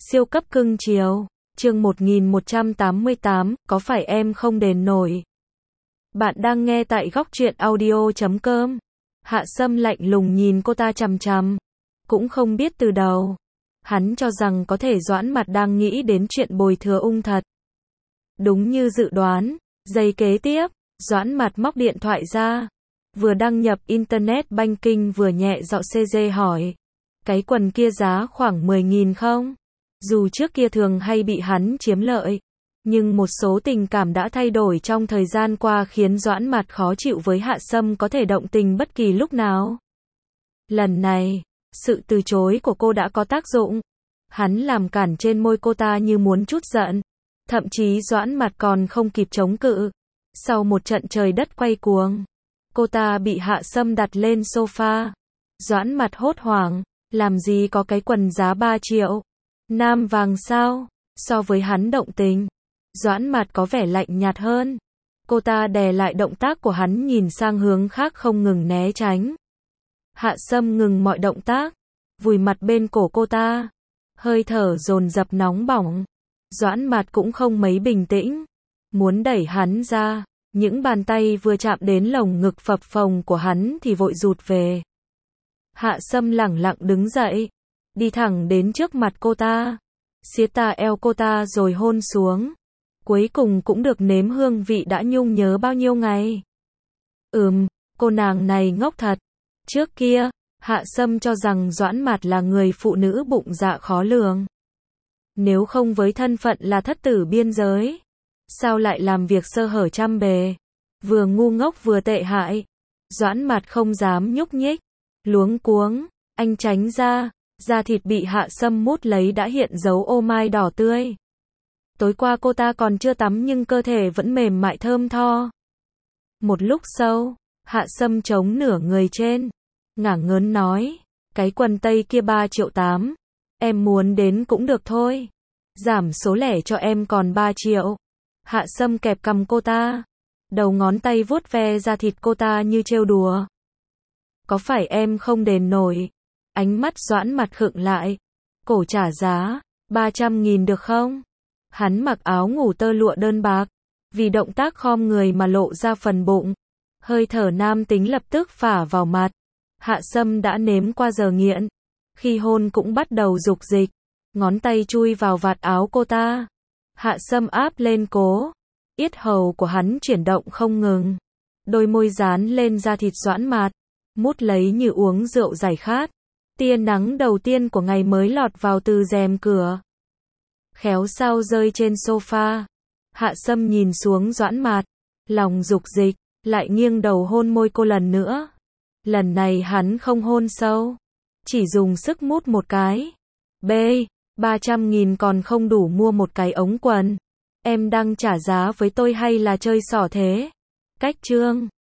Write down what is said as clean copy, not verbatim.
Siêu cấp cưng chiều. Chương 1188, có phải em không đền nổi? Bạn đang nghe tại góc truyện audio.com. Hạ Sâm lạnh lùng nhìn cô ta chằm chằm. Cũng không biết từ đầu. Hắn cho rằng có thể Doãn Mặt đang nghĩ đến chuyện bồi thừa ung thật. Đúng như dự đoán, giây kế tiếp, Doãn Mặt móc điện thoại ra. Vừa đăng nhập Internet Banking vừa nhẹ giọng CG hỏi. Cái quần kia giá khoảng 10.000 không? Dù trước kia thường hay bị hắn chiếm lợi, nhưng một số tình cảm đã thay đổi trong thời gian qua khiến Doãn Mặt khó chịu với Hạ Sâm có thể động tình bất kỳ lúc nào. Lần này, sự từ chối của cô đã có tác dụng. Hắn làm cản trên môi cô ta như muốn trút giận. Thậm chí Doãn Mặt còn không kịp chống cự. Sau một trận trời đất quay cuồng, cô ta bị Hạ Sâm đặt lên sofa. Doãn Mặt hốt hoảng, làm gì có cái quần giá 3 triệu. Nam vàng sao? So với hắn động tình, Doãn Mặt có vẻ lạnh nhạt hơn. Cô ta đè lại động tác của hắn, nhìn sang hướng khác không ngừng né tránh. Hạ Sâm ngừng mọi động tác, vùi mặt bên cổ cô ta. Hơi thở dồn dập nóng bỏng. Doãn Mặt cũng không mấy bình tĩnh, muốn đẩy hắn ra. Những bàn tay vừa chạm đến lồng ngực phập phồng của hắn thì vội rụt về. Hạ Sâm lẳng lặng đứng dậy, đi thẳng đến trước mặt cô ta, siết tà eo cô ta rồi hôn xuống. Cuối cùng cũng được nếm hương vị đã nhung nhớ bao nhiêu ngày. Cô nàng này ngốc thật. Trước kia, Hạ Sâm cho rằng Doãn Mặt là người phụ nữ bụng dạ khó lường. Nếu không với thân phận là thất tử biên giới, sao lại làm việc sơ hở trăm bề, vừa ngu ngốc vừa tệ hại. Doãn Mặt không dám nhúc nhích, luống cuống, anh tránh ra. Da thịt bị Hạ Sâm mút lấy đã hiện dấu ô mai đỏ tươi. Tối qua cô ta còn chưa tắm nhưng cơ thể vẫn mềm mại thơm tho. Một lúc sau, Hạ Sâm chống nửa người trên, ngả ngớn nói, cái quần tây kia 3,8 triệu, em muốn đến cũng được thôi. Giảm số lẻ cho em còn 3 triệu. Hạ Sâm kẹp cằm cô ta, đầu ngón tay vuốt ve da thịt cô ta như trêu đùa. Có phải em không đền nổi? Ánh mắt Doãn Mặt khựng lại. Cổ trả giá 300.000 được không? Hắn mặc áo ngủ tơ lụa đơn bạc, vì động tác khom người mà lộ ra phần bụng. Hơi thở nam tính lập tức phả vào mặt. Hạ Sâm đã nếm qua giờ nghiện, khi hôn cũng bắt đầu dục dịch. Ngón tay chui vào vạt áo cô ta. Hạ Sâm áp lên cố. Yết hầu của hắn chuyển động không ngừng. Đôi môi dán lên da thịt Doãn Mặt, mút lấy như uống rượu giải khát. Tia nắng đầu tiên của ngày mới lọt vào từ rèm cửa, khéo sao rơi trên sofa. Hạ Sâm nhìn xuống Doãn Mặt, lòng dục dịch, lại nghiêng đầu hôn môi cô lần nữa. Lần này hắn không hôn sâu, chỉ dùng sức mút một cái. 300.000 còn không đủ mua một cái ống quần. Em đang trả giá với tôi hay là chơi xỏ thế? Cách chương